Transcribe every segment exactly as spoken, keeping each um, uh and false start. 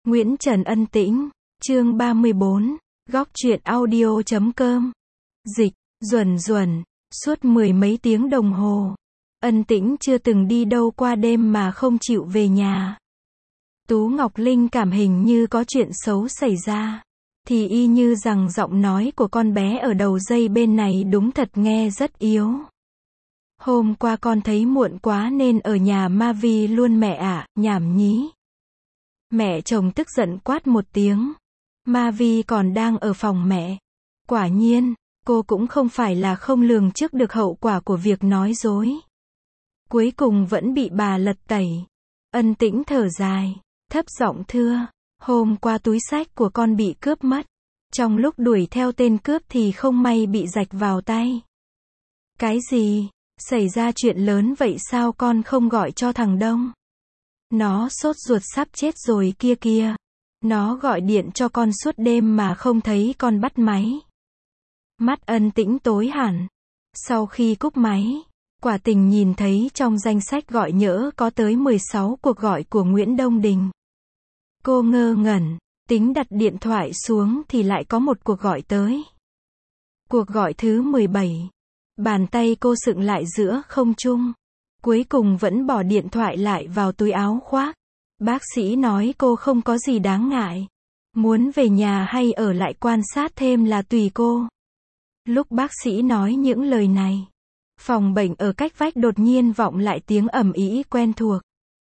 Nguyễn Trần Ân Tĩnh, chương ba mươi bốn, góc truyện audio chấm com. Dịch, Duẩn Duẩn, suốt mười mấy tiếng đồng hồ, Ân Tĩnh chưa từng đi đâu qua đêm mà không chịu về nhà. Tú Ngọc Linh cảm hình như có chuyện xấu xảy ra, thì y như rằng giọng nói của con bé ở đầu dây bên này đúng thật nghe rất yếu. Hôm qua con thấy muộn quá nên ở nhà Ma Vi luôn mẹ ạ, nhảm nhí. Mẹ chồng tức giận quát một tiếng. Ma Vi còn đang ở phòng mẹ. Quả nhiên, cô cũng không phải là không lường trước được hậu quả của việc nói dối. Cuối cùng vẫn bị bà lật tẩy. Ân Tĩnh thở dài, thấp giọng thưa, hôm qua túi xách của con bị cướp mất. Trong lúc đuổi theo tên cướp thì không may bị rạch vào tay. Cái gì? Xảy ra chuyện lớn vậy sao con không gọi cho thằng Đông? Nó sốt ruột sắp chết rồi kia kia. Nó gọi điện cho con suốt đêm mà không thấy con bắt máy. Mắt Ân Tĩnh tối hẳn. Sau khi cúp máy, quả tình nhìn thấy trong danh sách gọi nhỡ có tới mười sáu cuộc gọi của Nguyễn Đông Đình. Cô ngơ ngẩn, tính đặt điện thoại xuống thì lại có một cuộc gọi tới. Cuộc gọi thứ mười bảy. Bàn tay cô sựng lại giữa không trung. Cuối cùng vẫn bỏ điện thoại lại vào túi áo khoác. Bác sĩ nói cô không có gì đáng ngại. Muốn về nhà hay ở lại quan sát thêm là tùy cô. Lúc bác sĩ nói những lời này, phòng bệnh ở cách vách đột nhiên vọng lại tiếng ầm ĩ quen thuộc.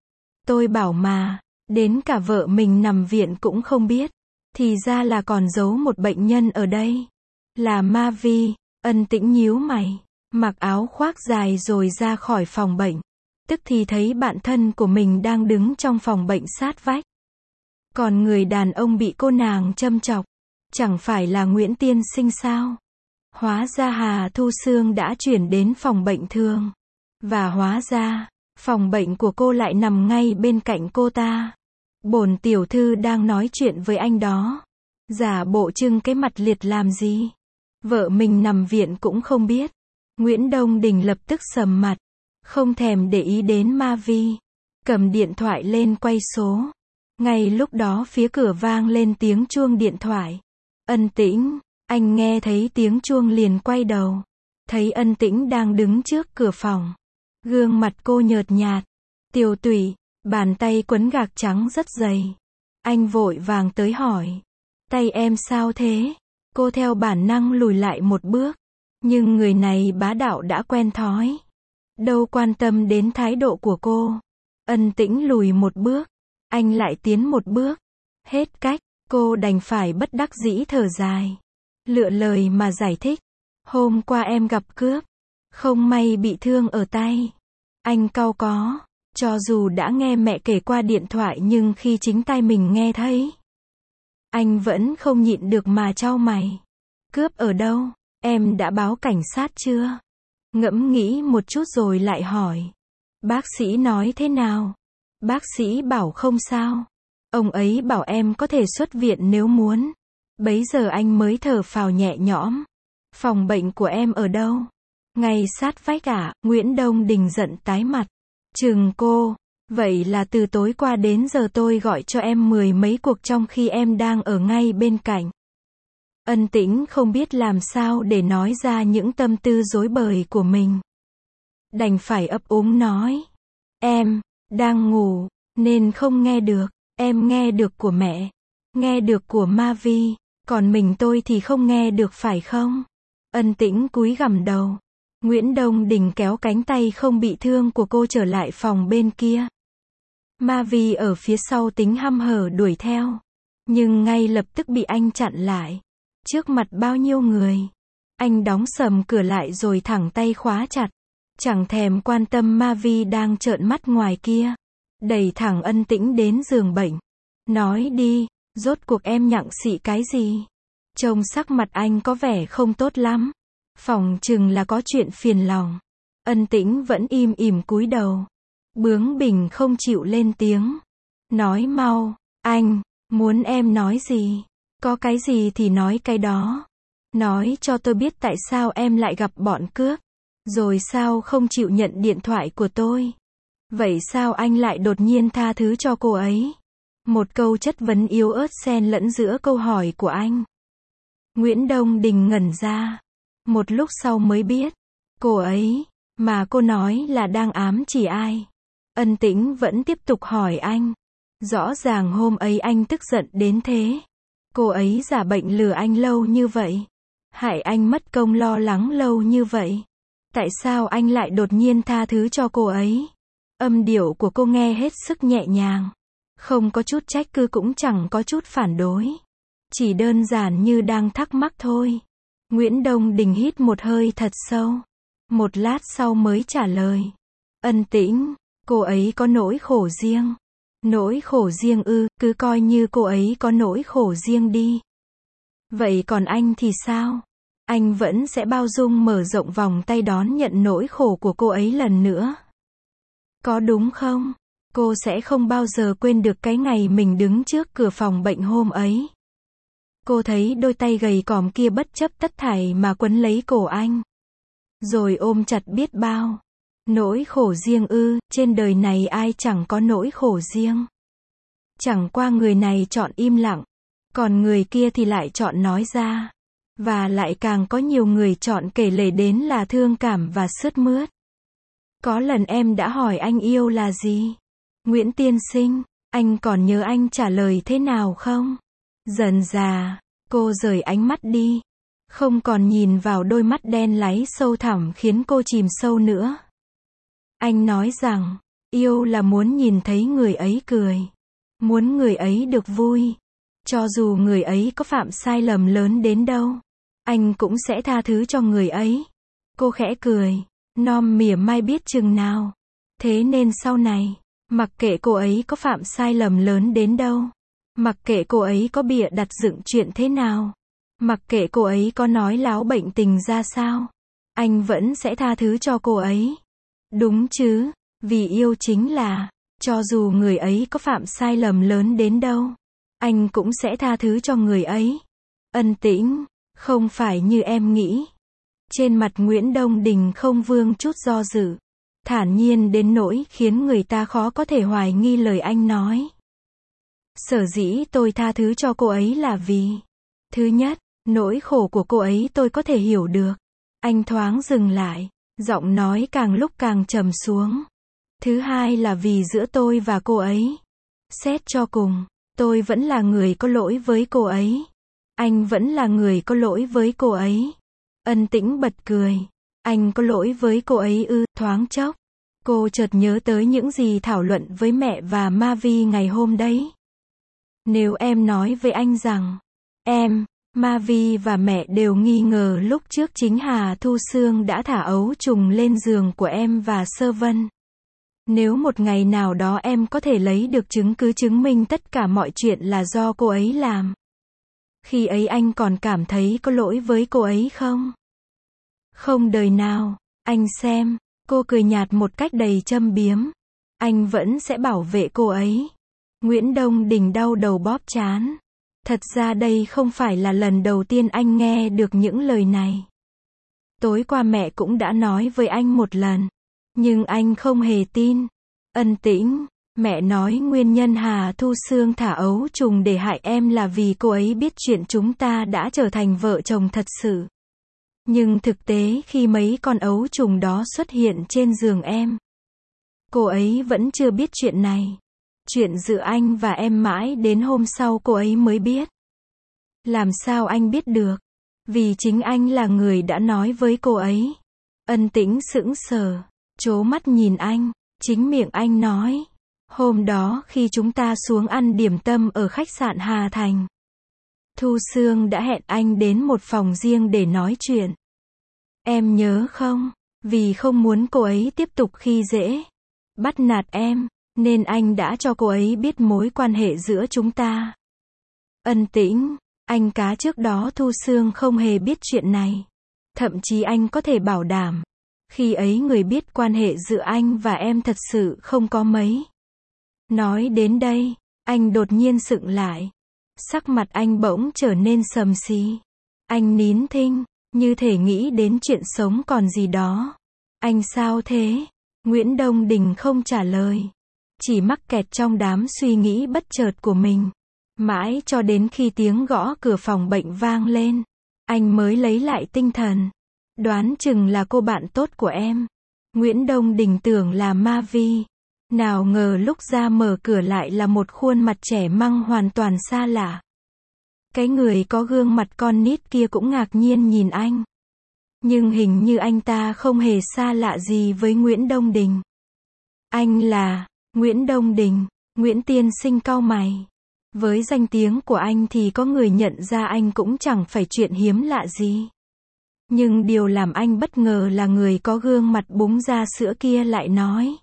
Tôi bảo mà, đến cả vợ mình nằm viện cũng không biết. Thì ra là còn giấu một bệnh nhân ở đây. Là Ma Vi. Ân Tĩnh nhíu mày, mặc áo khoác dài rồi ra khỏi phòng bệnh. Tức thì thấy bạn thân của mình đang đứng trong phòng bệnh sát vách. Còn người đàn ông bị cô nàng châm chọc, chẳng phải là Nguyễn Tiên Sinh sao? Hóa ra Hà Thu Sương đã chuyển đến phòng bệnh thường. Và hóa ra, phòng bệnh của cô lại nằm ngay bên cạnh cô ta. Bổn tiểu thư đang nói chuyện với anh đó. Giả bộ trưng cái mặt liệt làm gì? Vợ mình nằm viện cũng không biết. Nguyễn Đông Đình lập tức sầm mặt, không thèm để ý đến Ma Vi. Cầm điện thoại lên quay số. Ngay lúc đó phía cửa vang lên tiếng chuông điện thoại. Ân Tĩnh, anh nghe thấy tiếng chuông liền quay đầu. Thấy Ân Tĩnh đang đứng trước cửa phòng. Gương mặt cô nhợt nhạt, tiều tụy, bàn tay quấn gạc trắng rất dày. Anh vội vàng tới hỏi. Tay em sao thế? Cô theo bản năng lùi lại một bước. Nhưng người này bá đạo đã quen thói. Đâu quan tâm đến thái độ của cô. Ân Tĩnh lùi một bước. Anh lại tiến một bước. Hết cách, cô đành phải bất đắc dĩ thở dài. Lựa lời mà giải thích. Hôm qua em gặp cướp. Không may bị thương ở tay. Anh cau có. Cho dù đã nghe mẹ kể qua điện thoại nhưng khi chính tai mình nghe thấy, anh vẫn không nhịn được mà chau mày. Cướp ở đâu? Em đã báo cảnh sát chưa? Ngẫm nghĩ một chút rồi lại hỏi. Bác sĩ nói thế nào? Bác sĩ bảo không sao. Ông ấy bảo em có thể xuất viện nếu muốn. Bấy giờ anh mới thở phào nhẹ nhõm. Phòng bệnh của em ở đâu? Ngay sát vách à? Nguyễn Đông Đình giận tái mặt. Chừng cô. Vậy là từ tối qua đến giờ tôi gọi cho em mười mấy cuộc trong khi em đang ở ngay bên cạnh. Ân Tĩnh không biết làm sao để nói ra những tâm tư rối bời của mình. Đành phải ấp úng nói. Em, đang ngủ, nên không nghe được. Em nghe được của mẹ. Nghe được của Ma Vi. Còn mình tôi thì không nghe được phải không? Ân Tĩnh cúi gằm đầu. Nguyễn Đông Đình kéo cánh tay không bị thương của cô trở lại phòng bên kia. Ma Vi ở phía sau tính hăm hở đuổi theo. Nhưng ngay lập tức bị anh chặn lại. Trước mặt bao nhiêu người. Anh đóng sầm cửa lại rồi thẳng tay khóa chặt. Chẳng thèm quan tâm Ma Vi đang trợn mắt ngoài kia. Đẩy thẳng Ân Tĩnh đến giường bệnh. Nói đi, rốt cuộc em nhặng xị cái gì? Trông sắc mặt anh có vẻ không tốt lắm. Phòng chừng là có chuyện phiền lòng. Ân Tĩnh vẫn im ỉm cúi đầu. Bướng bỉnh không chịu lên tiếng. Nói mau, anh, muốn em nói gì? Có cái gì thì nói cái đó. Nói cho tôi biết tại sao em lại gặp bọn cướp. Rồi sao không chịu nhận điện thoại của tôi? Vậy sao anh lại đột nhiên tha thứ cho cô ấy? Một câu chất vấn yếu ớt xen lẫn giữa câu hỏi của anh. Nguyễn Đông Đình ngẩn ra. Một lúc sau mới biết. Cô ấy, mà cô nói là đang ám chỉ ai? Ân Tĩnh vẫn tiếp tục hỏi anh. Rõ ràng hôm ấy anh tức giận đến thế. Cô ấy giả bệnh lừa anh lâu như vậy. Hại anh mất công lo lắng lâu như vậy. Tại sao anh lại đột nhiên tha thứ cho cô ấy? Âm điệu của cô nghe hết sức nhẹ nhàng. Không có chút trách cứ cũng chẳng có chút phản đối. Chỉ đơn giản như đang thắc mắc thôi. Nguyễn Đông Đình hít một hơi thật sâu. Một lát sau mới trả lời. Ân Tĩnh, cô ấy có nỗi khổ riêng. Nỗi khổ riêng ư, cứ coi như cô ấy có nỗi khổ riêng đi. Vậy còn anh thì sao? Anh vẫn sẽ bao dung mở rộng vòng tay đón nhận nỗi khổ của cô ấy lần nữa. Có đúng không? Cô sẽ không bao giờ quên được cái ngày mình đứng trước cửa phòng bệnh hôm ấy. Cô thấy đôi tay gầy còm kia bất chấp tất thảy mà quấn lấy cổ anh. Rồi ôm chặt biết bao. Nỗi khổ riêng ư, trên đời này ai chẳng có nỗi khổ riêng. Chẳng qua người này chọn im lặng, còn người kia thì lại chọn nói ra. Và lại càng có nhiều người chọn kể lể đến là thương cảm và sướt mướt. Có lần em đã hỏi anh yêu là gì? Nguyễn tiên sinh, anh còn nhớ anh trả lời thế nào không? Dần dà, cô rời ánh mắt đi. Không còn nhìn vào đôi mắt đen láy sâu thẳm khiến cô chìm sâu nữa. Anh nói rằng, yêu là muốn nhìn thấy người ấy cười. Muốn người ấy được vui. Cho dù người ấy có phạm sai lầm lớn đến đâu, anh cũng sẽ tha thứ cho người ấy. Cô khẽ cười, non mỉa mai biết chừng nào. Thế nên sau này, mặc kệ cô ấy có phạm sai lầm lớn đến đâu, mặc kệ cô ấy có bịa đặt dựng chuyện thế nào, mặc kệ cô ấy có nói láo bệnh tình ra sao, anh vẫn sẽ tha thứ cho cô ấy. Đúng chứ, vì yêu chính là, cho dù người ấy có phạm sai lầm lớn đến đâu, anh cũng sẽ tha thứ cho người ấy. Ân Tĩnh, không phải như em nghĩ. Trên mặt Nguyễn Đông Đình không vương chút do dự. Thản nhiên đến nỗi khiến người ta khó có thể hoài nghi lời anh nói. Sở dĩ tôi tha thứ cho cô ấy là vì, thứ nhất, nỗi khổ của cô ấy tôi có thể hiểu được. Anh thoáng dừng lại, giọng nói càng lúc càng trầm xuống. Thứ hai là vì giữa tôi và cô ấy, xét cho cùng, tôi vẫn là người có lỗi với cô ấy. Anh vẫn là người có lỗi với cô ấy. Ân Tĩnh bật cười. Anh có lỗi với cô ấy ư? Thoáng chốc, cô chợt nhớ tới những gì thảo luận với mẹ và Mavi ngày hôm đấy. Nếu em nói với anh rằng, em, Mavi và mẹ đều nghi ngờ lúc trước chính Hà Thu Sương đã thả ấu trùng lên giường của em và Sơ Vân. Nếu một ngày nào đó em có thể lấy được chứng cứ chứng minh tất cả mọi chuyện là do cô ấy làm, khi ấy anh còn cảm thấy có lỗi với cô ấy không? Không đời nào. Anh xem, cô cười nhạt một cách đầy châm biếm. Anh vẫn sẽ bảo vệ cô ấy. Nguyễn Đông Đình đau đầu bóp trán. Thật ra đây không phải là lần đầu tiên anh nghe được những lời này. Tối qua mẹ cũng đã nói với anh một lần, nhưng anh không hề tin. Ân Tĩnh, mẹ nói nguyên nhân Hà Thu Sương thả ấu trùng để hại em là vì cô ấy biết chuyện chúng ta đã trở thành vợ chồng thật sự. Nhưng thực tế khi mấy con ấu trùng đó xuất hiện trên giường em, cô ấy vẫn chưa biết chuyện này. Chuyện giữa anh và em mãi đến hôm sau cô ấy mới biết. Làm sao anh biết được? Vì chính anh là người đã nói với cô ấy. Ân Tĩnh sững sờ, trố mắt nhìn anh, chính miệng anh nói. Hôm đó khi chúng ta xuống ăn điểm tâm ở khách sạn Hà Thành, Thu Sương đã hẹn anh đến một phòng riêng để nói chuyện. Em nhớ không? Vì không muốn cô ấy tiếp tục khi dễ, bắt nạt em, nên anh đã cho cô ấy biết mối quan hệ giữa chúng ta. Ân Tĩnh, anh cá trước đó Thu Sương không hề biết chuyện này. Thậm chí anh có thể bảo đảm, khi ấy người biết quan hệ giữa anh và em thật sự không có mấy. Nói đến đây, anh đột nhiên sững lại. Sắc mặt anh bỗng trở nên xầm xì. Anh nín thinh, như thể nghĩ đến chuyện sống còn gì đó. Anh sao thế? Nguyễn Đông Đình không trả lời. chỉ mắc kẹt trong đám suy nghĩ bất chợt của mình. Mãi cho đến khi tiếng gõ cửa phòng bệnh vang lên, anh mới lấy lại tinh thần. Đoán chừng là cô bạn tốt của em. Nguyễn Đông Đình tưởng là Ma Vi. Nào ngờ lúc ra mở cửa lại là một khuôn mặt trẻ măng hoàn toàn xa lạ. Cái người có gương mặt con nít kia cũng ngạc nhiên nhìn anh. Nhưng hình như anh ta không hề xa lạ gì với Nguyễn Đông Đình. Anh là Nguyễn Đông Đình. Nguyễn tiên sinh cau mày. Với danh tiếng của anh thì có người nhận ra anh cũng chẳng phải chuyện hiếm lạ gì. Nhưng điều làm anh bất ngờ là người có gương mặt búng ra sữa kia lại nói.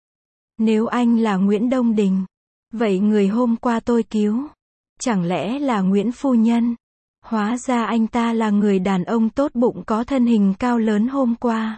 Nếu anh là Nguyễn Đông Đình, vậy người hôm qua tôi cứu, chẳng lẽ là Nguyễn phu nhân? Hóa ra anh ta là người đàn ông tốt bụng có thân hình cao lớn hôm qua.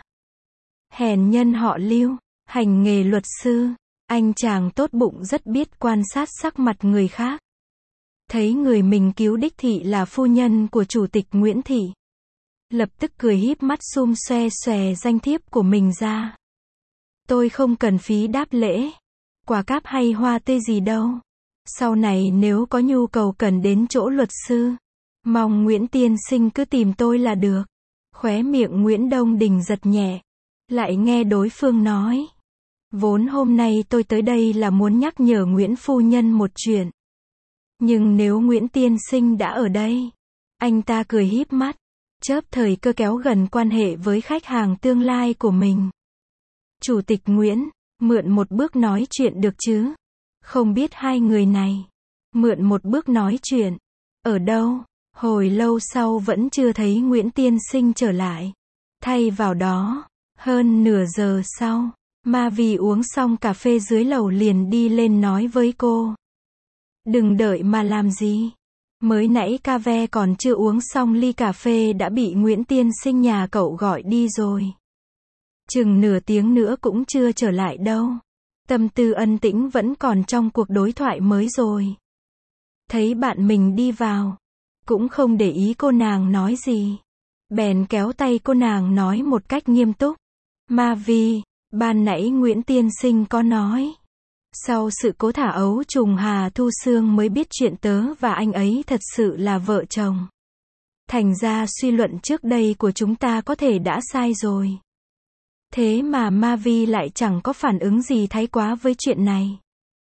Hèn nhân họ Lưu, hành nghề luật sư, anh chàng tốt bụng rất biết quan sát sắc mặt người khác. Thấy người mình cứu đích thị là phu nhân của chủ tịch Nguyễn Thị. Lập tức cười híp mắt xum xoe xòe danh thiếp của mình ra. Tôi không cần phí đáp lễ, quà cáp hay hoa tươi gì đâu. Sau này nếu có nhu cầu cần đến chỗ luật sư, mong Nguyễn tiên sinh cứ tìm tôi là được. Khóe miệng Nguyễn Đông Đình giật nhẹ. Lại nghe đối phương nói. Vốn hôm nay tôi tới đây là muốn nhắc nhở Nguyễn phu nhân một chuyện. Nhưng nếu Nguyễn tiên sinh đã ở đây. Anh ta cười híp mắt, chớp thời cơ kéo gần quan hệ với khách hàng tương lai của mình. Chủ tịch Nguyễn, mượn một bước nói chuyện được chứ? Không biết hai người này. Mượn một bước nói chuyện. Ở đâu? Hồi lâu sau vẫn chưa thấy Nguyễn tiên sinh trở lại. Thay vào đó, hơn nửa giờ sau, Ma Vi uống xong cà phê dưới lầu liền đi lên nói với cô. Đừng đợi mà làm gì. Mới nãy ca ve còn chưa uống xong ly cà phê đã bị Nguyễn tiên sinh nhà cậu gọi đi rồi. Chừng nửa tiếng nữa cũng chưa trở lại đâu. Tâm tư Ân Tĩnh vẫn còn trong cuộc đối thoại mới rồi. Thấy bạn mình đi vào, cũng không để ý cô nàng nói gì. Bèn kéo tay cô nàng nói một cách nghiêm túc. Ma Vi, ban nãy Nguyễn tiên sinh có nói. Sau sự cố thả ấu trùng Hà Thu Sương mới biết chuyện tớ và anh ấy thật sự là vợ chồng. Thành ra suy luận trước đây của chúng ta có thể đã sai rồi. Thế mà Ma Vi lại chẳng có phản ứng gì thái quá với chuyện này.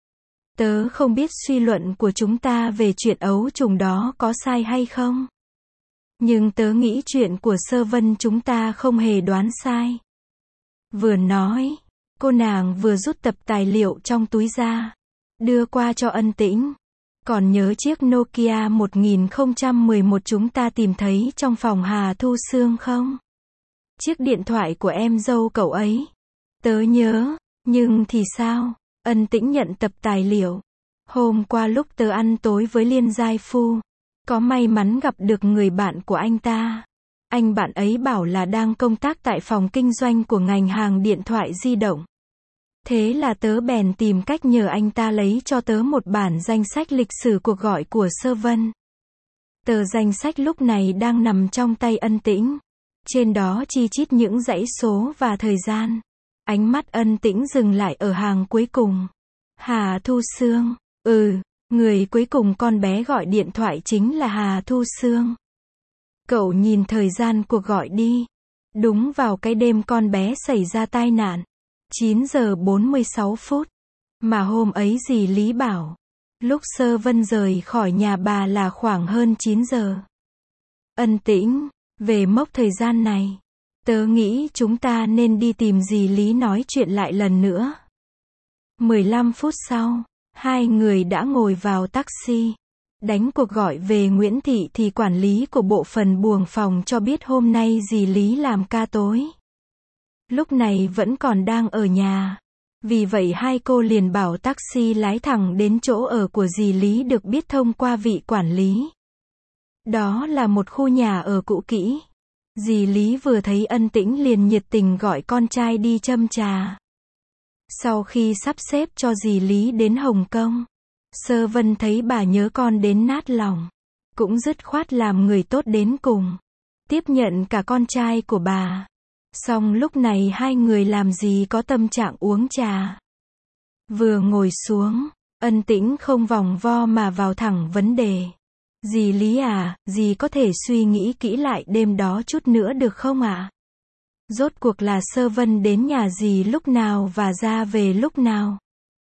Tớ không biết suy luận của chúng ta về chuyện ấu trùng đó có sai hay không. Nhưng tớ nghĩ chuyện của Sơ Vân chúng ta không hề đoán sai. Vừa nói, cô nàng vừa rút tập tài liệu trong túi ra, đưa qua cho Ân Tĩnh. Còn nhớ chiếc Nokia một nghìn không trăm mười một chúng ta tìm thấy trong phòng Hà Thu Sương không? Chiếc điện thoại của em dâu cậu ấy. Tớ nhớ, nhưng thì sao? Ân Tĩnh nhận tập tài liệu. Hôm qua lúc tớ ăn tối với Liên Giai Phu, có may mắn gặp được người bạn của anh ta. Anh bạn ấy bảo là đang công tác tại phòng kinh doanh của ngành hàng điện thoại di động. Thế là tớ bèn tìm cách nhờ anh ta lấy cho tớ một bản danh sách lịch sử cuộc gọi của Sơ Vân. Tờ danh sách lúc này đang nằm trong tay Ân Tĩnh. Trên đó chi chít những dãy số và thời gian. Ánh mắt Ân Tĩnh dừng lại ở hàng cuối cùng. Hà Thu Sương. Ừ, người cuối cùng con bé gọi điện thoại chính là Hà Thu Sương. Cậu nhìn thời gian cuộc gọi đi. Đúng vào cái đêm con bé xảy ra tai nạn. chín giờ bốn mươi sáu phút. Mà hôm ấy dì Lý bảo. Lúc Sơ Vân rời khỏi nhà bà là khoảng hơn chín giờ. Ân Tĩnh, về mốc thời gian này, tớ nghĩ chúng ta nên đi tìm dì Lý nói chuyện lại lần nữa. mười lăm phút sau, hai người đã ngồi vào taxi. Đánh cuộc gọi về Nguyễn Thị thì quản lý của bộ phận buồng phòng cho biết hôm nay dì Lý làm ca tối. Lúc này vẫn còn đang ở nhà. Vì vậy hai cô liền bảo taxi lái thẳng đến chỗ ở của dì Lý được biết thông qua vị quản lý. Đó là một khu nhà ở cũ kỹ. Dì Lý vừa thấy Ân Tĩnh liền nhiệt tình gọi con trai đi châm trà. Sau khi sắp xếp cho dì Lý đến Hồng Kông, Sơ Vân thấy bà nhớ con đến nát lòng. Cũng dứt khoát làm người tốt đến cùng. Tiếp nhận cả con trai của bà. Xong lúc này hai người làm gì có tâm trạng uống trà. Vừa ngồi xuống, Ân Tĩnh không vòng vo mà vào thẳng vấn đề. Dì Lý à, dì có thể suy nghĩ kỹ lại đêm đó chút nữa được không ạ? Rốt cuộc là Sơ Vân đến nhà dì lúc nào và ra về lúc nào?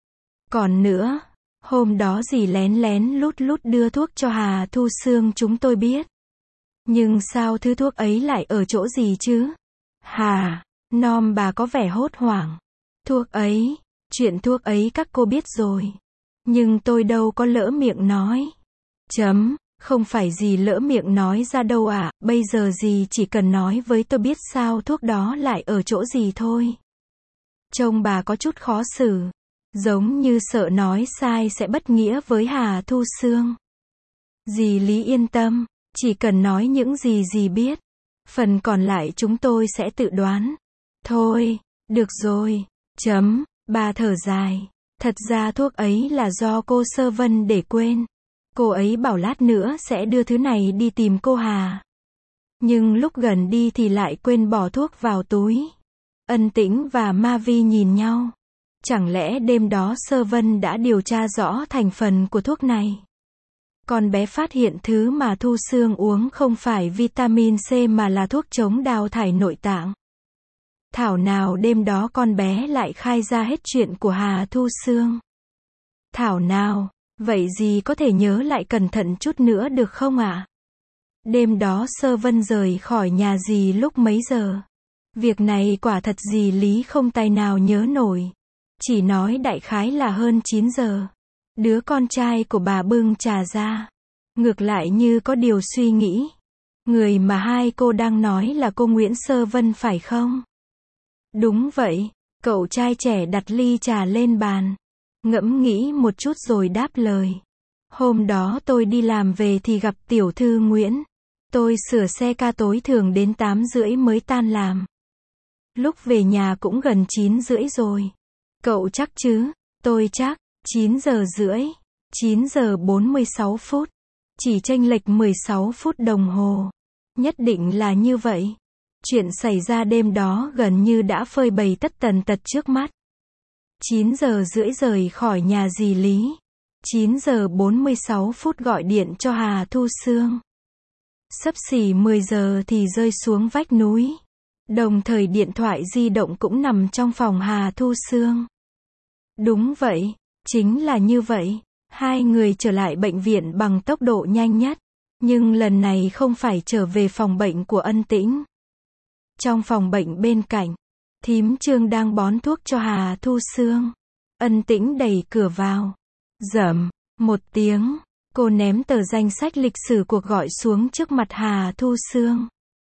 Còn nữa, hôm đó dì lén lén lút lút đưa thuốc cho Hà Thu Sương chúng tôi biết. Nhưng sao thứ thuốc ấy lại ở chỗ dì chứ? Hà, Nom bà có vẻ hốt hoảng. Thuốc ấy, chuyện thuốc ấy các cô biết rồi. Nhưng tôi đâu có lỡ miệng nói. Chấm, không phải dì lỡ miệng nói ra đâu ạ, à, bây giờ dì chỉ cần nói với tôi biết sao thuốc đó lại ở chỗ gì thôi. Trông bà có chút khó xử, giống như sợ nói sai sẽ bất nghĩa với Hà Thu Sương. Dì Lý yên tâm, chỉ cần nói những gì dì biết, phần còn lại chúng tôi sẽ tự đoán. Thôi, được rồi, chấm, bà thở dài. Thật ra thuốc ấy là do cô Sơ Vân để quên. Cô ấy bảo lát nữa sẽ đưa thứ này đi tìm cô Hà. Nhưng lúc gần đi thì lại quên bỏ thuốc vào túi. Ân Tĩnh và Ma Vi nhìn nhau. Chẳng lẽ đêm đó Sơ Vân đã điều tra rõ thành phần của thuốc này? Con bé phát hiện thứ mà Thu Sương uống không phải vitamin C mà là thuốc chống đào thải nội tạng. Thảo nào đêm đó con bé lại khai ra hết chuyện của Hà Thu Sương. Thảo nào, vậy dì có thể nhớ lại cẩn thận chút nữa được không ạ? Đêm đó Sơ Vân rời khỏi nhà dì lúc mấy giờ? Việc này quả thật dì Lý không tài nào nhớ nổi. Chỉ nói đại khái là hơn chín giờ. Đứa con trai của bà bưng trà ra. Ngược lại như có điều suy nghĩ. Người mà hai cô đang nói là cô Nguyễn Sơ Vân phải không? Đúng vậy, cậu trai trẻ đặt ly trà lên bàn. Ngẫm nghĩ một chút rồi đáp lời. Hôm đó tôi đi làm về thì gặp tiểu thư Nguyễn. Tôi sửa xe ca tối thường đến tám rưỡi mới tan làm. Lúc về nhà cũng gần chín rưỡi rồi. Cậu chắc chứ? Tôi chắc. chín giờ rưỡi. chín giờ bốn mươi sáu phút. Chỉ chênh lệch mười sáu phút đồng hồ. Nhất định là như vậy. Chuyện xảy ra đêm đó gần như đã phơi bày tất tần tật trước mắt. chín giờ rưỡi rời khỏi nhà dì Lý. chín giờ bốn mươi sáu phút gọi điện cho Hà Thu Sương. Xấp xỉ mười giờ thì rơi xuống vách núi. Đồng thời điện thoại di động cũng nằm trong phòng Hà Thu Sương. Đúng vậy, chính là như vậy. Hai người trở lại bệnh viện bằng tốc độ nhanh nhất. Nhưng lần này không phải trở về phòng bệnh của Ân Tĩnh. Trong phòng bệnh bên cạnh, thím Trương đang bón thuốc cho Hà Thu Sương. Ân Tĩnh đẩy cửa vào. Rầm, một tiếng, cô ném tờ danh sách lịch sử cuộc gọi xuống trước mặt Hà Thu Sương.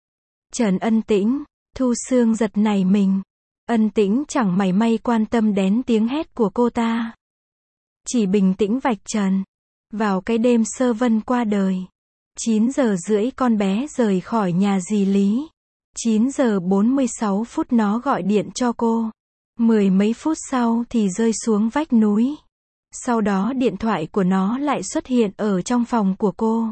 Trần Ân Tĩnh, Thu Sương giật nảy mình. Ân Tĩnh chẳng mảy may quan tâm đến tiếng hét của cô ta. Chỉ bình tĩnh vạch trần. Vào cái đêm Sơ Vân qua đời. chín giờ rưỡi con bé rời khỏi nhà dì Lý. chín giờ bốn mươi sáu phút nó gọi điện cho cô. Mười mấy phút sau thì rơi xuống vách núi. Sau đó điện thoại của nó lại xuất hiện ở trong phòng của cô.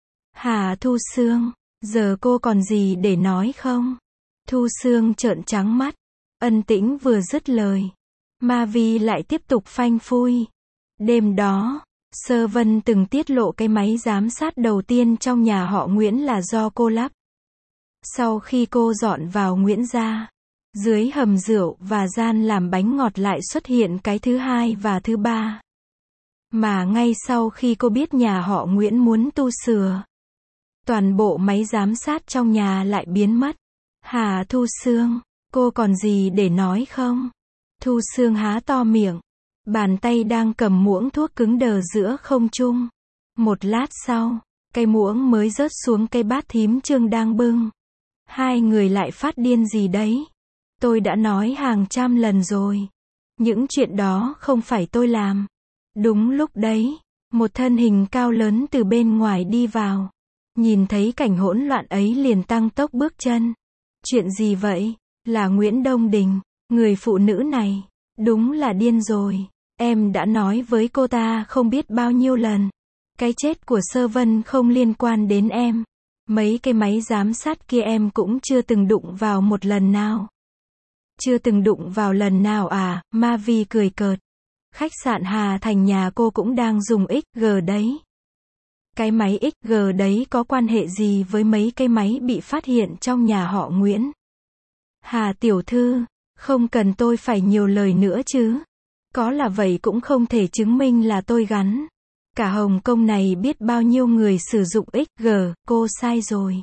Hà Thu Sương, giờ cô còn gì để nói không? Thu Sương trợn trắng mắt. Ân Tĩnh vừa dứt lời. Ma Vi lại tiếp tục phanh phui. Đêm đó, Sơ Vân từng tiết lộ cái máy giám sát đầu tiên trong nhà họ Nguyễn là do cô lắp. Sau khi cô dọn vào Nguyễn gia, dưới hầm rượu và gian làm bánh ngọt lại xuất hiện cái thứ hai và thứ ba. Mà ngay sau khi cô biết nhà họ Nguyễn muốn tu sửa, toàn bộ máy giám sát trong nhà lại biến mất. Hà Thu Sương, cô còn gì để nói không? Thu Sương há to miệng. Bàn tay đang cầm muỗng thuốc cứng đờ giữa không trung. Một lát sau, cái muỗng mới rớt xuống cái bát thím Trương đang bưng. Hai người lại phát điên gì đấy? Tôi đã nói hàng trăm lần rồi. Những chuyện đó không phải tôi làm. Đúng lúc đấy, một thân hình cao lớn từ bên ngoài đi vào. Nhìn thấy cảnh hỗn loạn ấy liền tăng tốc bước chân. Chuyện gì vậy? Là Nguyễn Đông Đình. Người phụ nữ này, đúng là điên rồi. Em đã nói với cô ta không biết bao nhiêu lần. Cái chết của Sơ Vân không liên quan đến em. Mấy cái máy giám sát kia em cũng chưa từng đụng vào một lần nào. Chưa từng đụng vào lần nào à? Ma Vi cười cợt. Khách sạn Hà Thành nhà cô cũng đang dùng ích giê đấy. Cái máy ích giê đấy có quan hệ gì với mấy cái máy bị phát hiện trong nhà họ Nguyễn? Hà tiểu thư, không cần tôi phải nhiều lời nữa chứ. Có là vậy cũng không thể chứng minh là tôi gắn. Cả Hồng Kông này biết bao nhiêu người sử dụng ích giê, cô sai rồi.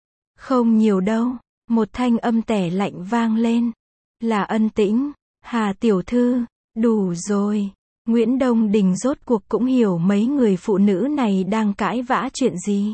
Không nhiều đâu. Một thanh âm tẻ lạnh vang lên. Là Ân Tĩnh. Hà tiểu thư, đủ rồi. Nguyễn Đông Đình rốt cuộc cũng hiểu mấy người phụ nữ này đang cãi vã chuyện gì.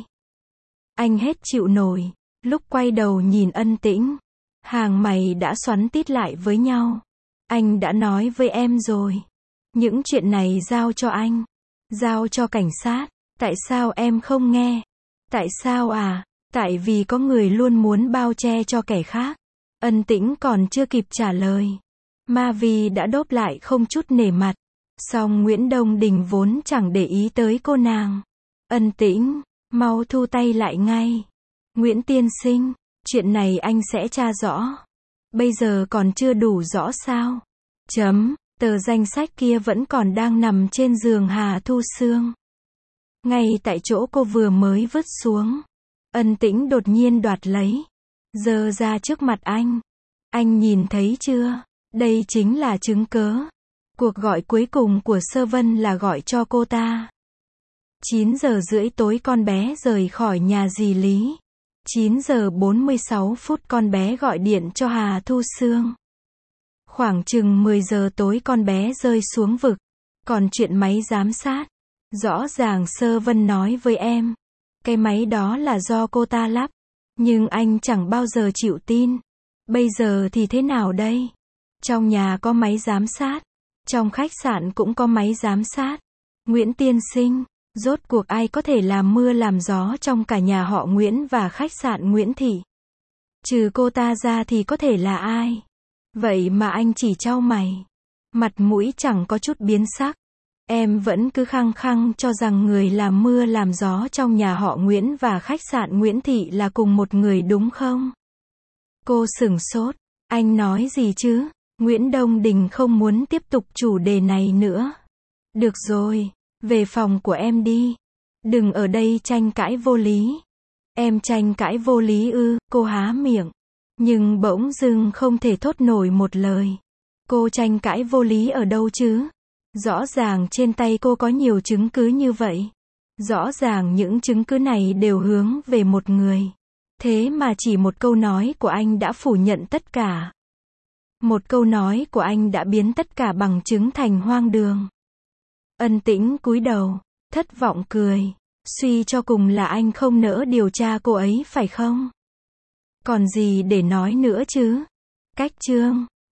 Anh hết chịu nổi. Lúc quay đầu nhìn Ân Tĩnh, hàng mày đã xoắn tít lại với nhau. Anh đã nói với em rồi. Những chuyện này giao cho anh. Giao cho cảnh sát. Tại sao em không nghe? Tại sao à? Tại vì có người luôn muốn bao che cho kẻ khác. Ân Tĩnh còn chưa kịp trả lời. Ma Vi đã đốp lại không chút nể mặt. Song Nguyễn Đông Đình vốn chẳng để ý tới cô nàng. Ân Tĩnh, mau thu tay lại ngay. Nguyễn tiên sinh, chuyện này anh sẽ tra rõ. Bây giờ còn chưa đủ rõ sao? Chấm, tờ danh sách kia vẫn còn đang nằm trên giường Hà Thu Sương. Ngay tại chỗ cô vừa mới vứt xuống. Ân Tĩnh đột nhiên đoạt lấy. Giơ ra trước mặt anh. Anh nhìn thấy chưa? Đây chính là chứng cớ. Cuộc gọi cuối cùng của Sơ Vân là gọi cho cô ta. chín giờ rưỡi tối con bé rời khỏi nhà dì Lý. chín giờ bốn mươi sáu phút con bé gọi điện cho Hà Thu Sương. Khoảng chừng mười giờ tối con bé rơi xuống vực. Còn chuyện máy giám sát, rõ ràng Sơ Vân nói với em. Cái máy đó là do cô ta lắp. Nhưng anh chẳng bao giờ chịu tin. Bây giờ thì thế nào đây? Trong nhà có máy giám sát. Trong khách sạn cũng có máy giám sát. Nguyễn tiên sinh, rốt cuộc ai có thể làm mưa làm gió trong cả nhà họ Nguyễn và khách sạn Nguyễn Thị? Trừ cô ta ra thì có thể là ai? Vậy mà anh chỉ chau mày. Mặt mũi chẳng có chút biến sắc. Em vẫn cứ khăng khăng cho rằng người làm mưa làm gió trong nhà họ Nguyễn và khách sạn Nguyễn Thị là cùng một người đúng không? Cô sửng sốt. Anh nói gì chứ? Nguyễn Đông Đình không muốn tiếp tục chủ đề này nữa. Được rồi, về phòng của em đi. Đừng ở đây tranh cãi vô lý. Em tranh cãi vô lý ư? Cô há miệng. Nhưng bỗng dưng không thể thốt nổi một lời. Cô tranh cãi vô lý ở đâu chứ? Rõ ràng trên tay cô có nhiều chứng cứ như vậy. Rõ ràng những chứng cứ này đều hướng về một người. Thế mà chỉ một câu nói của anh đã phủ nhận tất cả. Một câu nói của anh đã biến tất cả bằng chứng thành hoang đường. Ân Tĩnh cúi đầu, thất vọng cười. Suy cho cùng là anh không nỡ điều tra cô ấy phải không? Còn gì để nói nữa chứ? Cách chương